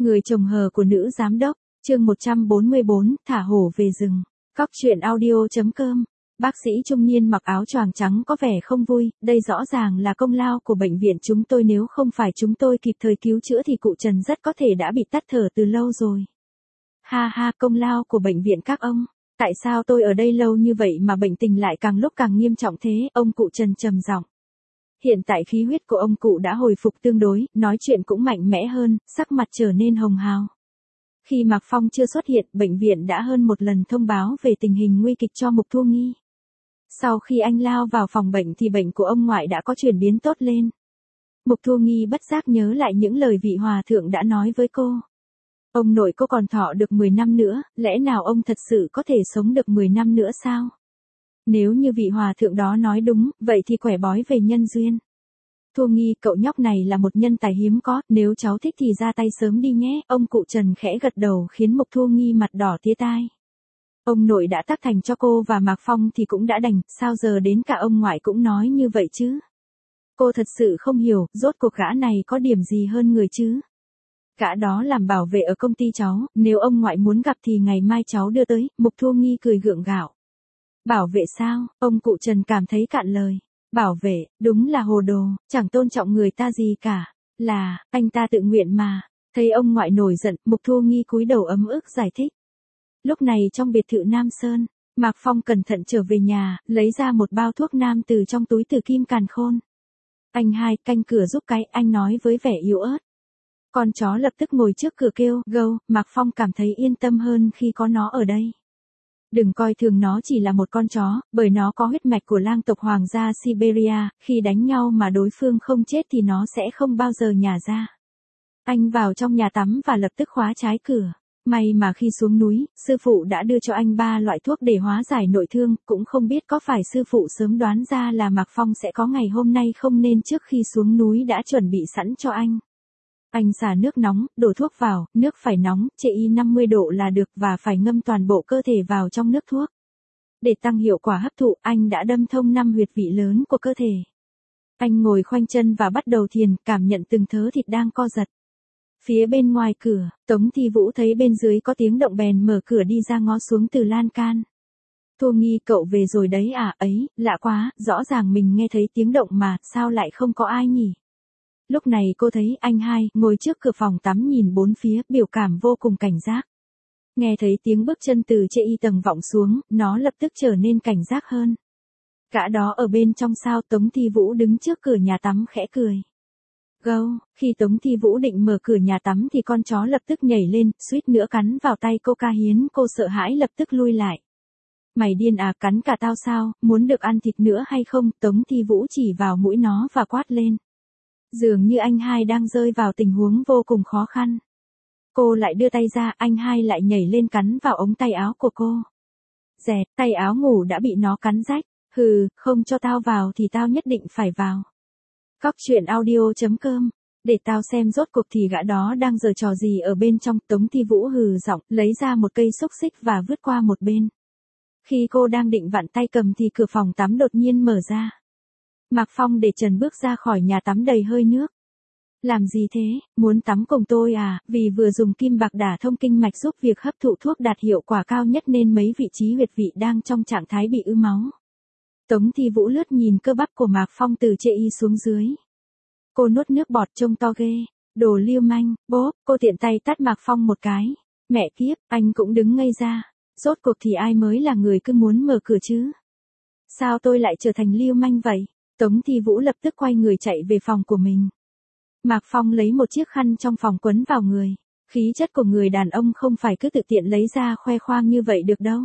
Người chồng hờ của nữ giám đốc, chương 144, thả hổ về rừng. Cóc truyện audio.com. Bác sĩ trung niên mặc áo choàng trắng có vẻ không vui, đây rõ ràng là công lao của bệnh viện chúng tôi, nếu không phải chúng tôi kịp thời cứu chữa thì cụ Trần rất có thể đã bị tắt thở từ lâu rồi. Ha ha, công lao của bệnh viện các ông. Tại sao tôi ở đây lâu như vậy mà bệnh tình lại càng lúc càng nghiêm trọng thế? Ông cụ Trần trầm giọng. Hiện tại khí huyết của ông cụ đã hồi phục tương đối, nói chuyện cũng mạnh mẽ hơn, sắc mặt trở nên hồng hào. Khi Mạc Phong chưa xuất hiện, bệnh viện đã hơn một lần thông báo về tình hình nguy kịch cho Mục Thu Nghi. Sau khi anh lao vào phòng bệnh thì bệnh của ông ngoại đã có chuyển biến tốt lên. Mục Thu Nghi bất giác nhớ lại những lời vị hòa thượng đã nói với cô. Ông nội cô còn thọ được 10 năm nữa, lẽ nào ông thật sự có thể sống được 10 năm nữa sao? Nếu như vị hòa thượng đó nói đúng, vậy thì quẻ bói về nhân duyên. Thu Nghi, cậu nhóc này là một nhân tài hiếm có, nếu cháu thích thì ra tay sớm đi nhé. Ông cụ Trần khẽ gật đầu khiến Mục Thu Nghi mặt đỏ tía tai. Ông nội đã tác thành cho cô và Mạc Phong thì cũng đã đành, sao giờ đến cả ông ngoại cũng nói như vậy chứ? Cô thật sự không hiểu, rốt cuộc gã này có điểm gì hơn người chứ? Gã đó làm bảo vệ ở công ty cháu, nếu ông ngoại muốn gặp thì ngày mai cháu đưa tới. Mục Thu Nghi cười gượng gạo. Bảo vệ sao? Ông cụ Trần cảm thấy cạn lời. Bảo vệ, đúng là hồ đồ, chẳng tôn trọng người ta gì cả. Là, anh ta tự nguyện mà. Thấy ông ngoại nổi giận, Mục Thu Nghi cúi đầu ấm ức giải thích. Lúc này trong biệt thự Nam Sơn, Mạc Phong cẩn thận trở về nhà, lấy ra một bao thuốc nam từ trong túi từ kim càn khôn. Anh hai, canh cửa giúp cái, anh nói với vẻ yếu ớt. Con chó lập tức ngồi trước cửa kêu, gâu. Mạc Phong cảm thấy yên tâm hơn khi có nó ở đây. Đừng coi thường nó chỉ là một con chó, bởi nó có huyết mạch của lang tộc hoàng gia Siberia, khi đánh nhau mà đối phương không chết thì nó sẽ không bao giờ nhả ra. Anh vào trong nhà tắm và lập tức khóa trái cửa. May mà khi xuống núi, sư phụ đã đưa cho anh 3 loại thuốc để hóa giải nội thương, cũng không biết có phải sư phụ sớm đoán ra là Mạc Phong sẽ có ngày hôm nay không nên trước khi xuống núi đã chuẩn bị sẵn cho anh. Anh xả nước nóng, đổ thuốc vào, nước phải nóng, chế y 50 độ là được và phải ngâm toàn bộ cơ thể vào trong nước thuốc. Để tăng hiệu quả hấp thụ, anh đã đâm thông 5 huyệt vị lớn của cơ thể. Anh ngồi khoanh chân và bắt đầu thiền, cảm nhận từng thớ thịt đang co giật. Phía bên ngoài cửa, Tống Thi Vũ thấy bên dưới có tiếng động bèn mở cửa đi ra ngó xuống từ lan can. Thu Nghi, cậu về rồi đấy à? Ấy, lạ quá, rõ ràng mình nghe thấy tiếng động mà, sao lại không có ai nhỉ? Lúc này cô thấy anh hai ngồi trước cửa phòng tắm nhìn bốn phía, biểu cảm vô cùng cảnh giác. Nghe thấy tiếng bước chân từ trên y tầng vọng xuống, nó lập tức trở nên cảnh giác hơn. Gã đó ở bên trong sao? Tống Thi Vũ đứng trước cửa nhà tắm khẽ cười. Gâu, khi Tống Thi Vũ định mở cửa nhà tắm thì con chó lập tức nhảy lên, suýt nữa cắn vào tay cô. Ca Hiến, cô sợ hãi lập tức lui lại. Mày điên à, cắn cả tao sao, muốn được ăn thịt nữa hay không? Tống Thi Vũ chỉ vào mũi nó và quát lên. Dường như anh hai đang rơi vào tình huống vô cùng khó khăn. Cô lại đưa tay ra, anh hai lại nhảy lên cắn vào ống tay áo của cô. Dẹt, tay áo ngủ đã bị nó cắn rách. Hừ, không cho tao vào thì tao nhất định phải vào. Cóc truyện audio.com. Để tao xem rốt cuộc thì gã đó đang giở trò gì ở bên trong. Tống Thi Vũ hừ giọng, lấy ra một cây xúc xích và vứt qua một bên. Khi cô đang định vặn tay cầm thì cửa phòng tắm đột nhiên mở ra. Mạc Phong để trần bước ra khỏi nhà tắm đầy hơi nước. Làm gì thế, muốn tắm cùng tôi à? Vì vừa dùng kim bạc đả thông kinh mạch giúp việc hấp thụ thuốc đạt hiệu quả cao nhất nên mấy vị trí huyệt vị đang trong trạng thái bị ứ máu. Tống Thi Vũ lướt nhìn cơ bắp của Mạc Phong từ trên y xuống dưới. Cô nuốt nước bọt trông to ghê. Đồ lưu manh, bốp, cô tiện tay tát Mạc Phong một cái. Mẹ kiếp, anh cũng đứng ngây ra. Rốt cuộc thì ai mới là người cứ muốn mở cửa chứ? Sao tôi lại trở thành lưu manh vậy? Tống Thi Vũ lập tức quay người chạy về phòng của mình. Mạc Phong lấy một chiếc khăn trong phòng quấn vào người. Khí chất của người đàn ông không phải cứ tự tiện lấy ra khoe khoang như vậy được đâu.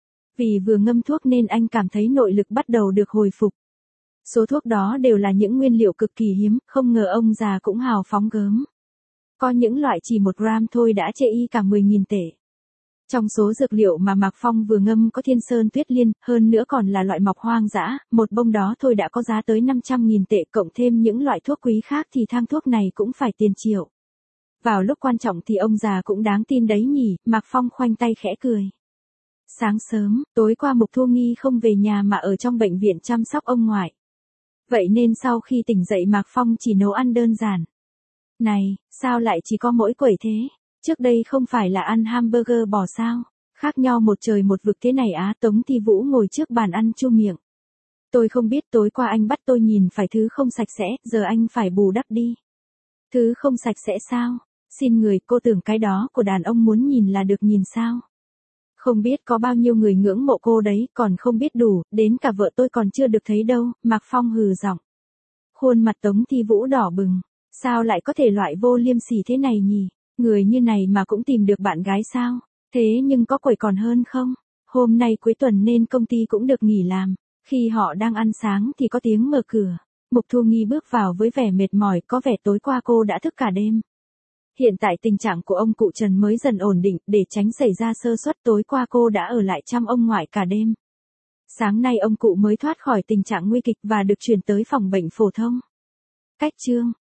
Vì vừa ngâm thuốc nên anh cảm thấy nội lực bắt đầu được hồi phục. Số thuốc đó đều là những nguyên liệu cực kỳ hiếm, không ngờ ông già cũng hào phóng gớm. Có những loại chỉ 1 gram thôi đã chê y cả 10.000 tệ. Trong số dược liệu mà Mạc Phong vừa ngâm có thiên sơn tuyết liên, hơn nữa còn là loại mọc hoang dã, một bông đó thôi đã có giá tới 500.000 tệ, cộng thêm những loại thuốc quý khác thì thang thuốc này cũng phải tiền triệu. Vào lúc quan trọng thì ông già cũng đáng tin đấy nhỉ. Mạc Phong khoanh tay khẽ cười. Sáng sớm, tối qua Mục Thu Nghi không về nhà mà ở trong bệnh viện chăm sóc ông ngoại. Vậy nên sau khi tỉnh dậy Mạc Phong chỉ nấu ăn đơn giản. Này, sao lại chỉ có mỗi quẩy thế? Trước đây không phải là ăn hamburger bò sao? Khác nhau một trời một vực thế này á. Tống Thi Vũ ngồi trước bàn ăn chu miệng. Tôi không biết tối qua anh bắt tôi nhìn phải thứ không sạch sẽ, giờ anh phải bù đắp đi. Thứ không sạch sẽ sao? Xin người, cô tưởng cái đó của đàn ông muốn nhìn là được nhìn sao? Không biết có bao nhiêu người ngưỡng mộ cô đấy, còn không biết đủ, đến cả vợ tôi còn chưa được thấy đâu, Mạc Phong hừ giọng. Khuôn mặt Tống Thi Vũ đỏ bừng. Sao lại có thể loại vô liêm sỉ thế này nhỉ? Người như này mà cũng tìm được bạn gái sao? Thế nhưng có quẩy còn hơn không? Hôm nay cuối tuần nên công ty cũng được nghỉ làm. Khi họ đang ăn sáng thì có tiếng mở cửa. Mục Thu Nghi bước vào với vẻ mệt mỏi, có vẻ tối qua cô đã thức cả đêm. Hiện tại tình trạng của ông cụ Trần mới dần ổn định, để tránh xảy ra sơ suất tối qua cô đã ở lại chăm ông ngoại cả đêm. Sáng nay ông cụ mới thoát khỏi tình trạng nguy kịch và được chuyển tới phòng bệnh phổ thông. Cách chương